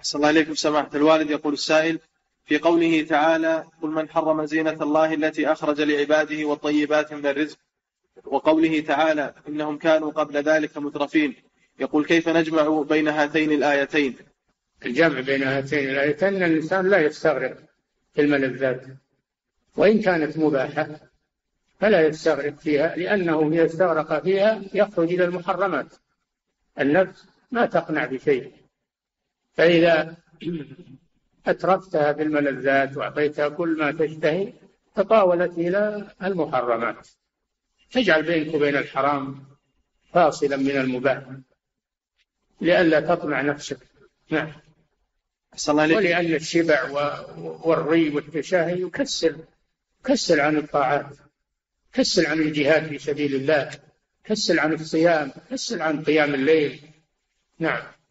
صلى الله عليكم سماحة الوالد. يقول السائل: في قوله تعالى: قل من حرم زينة الله التي أخرج لعباده والطيبات من الرزق، وقوله تعالى: إنهم كانوا قبل ذلك مترفين، يقول: كيف نجمع بين هاتين الآيتين؟ الجمع بين هاتين الآيتين أن الإنسان لا يستغرق في الملذات، وإن كانت مباحة فلا يستغرق فيها، لأنه إذا استغرق فيها يخرج إلى المحرمات. النفس ما تقنع بشيء، فإذا أترفتها بالملذات وأعطيتها كل ما تشتهي تطاولت إلى المحرمات. تجعل بينك وبين الحرام فاصلا من المباح لئلا تطمع نفسك. نعم. ولأن الشبع والري والتشاهي يكسل عن الطاعات، كسل عن الجهاد في سبيل الله، كسل عن الصيام، كسل عن قيام الليل. نعم.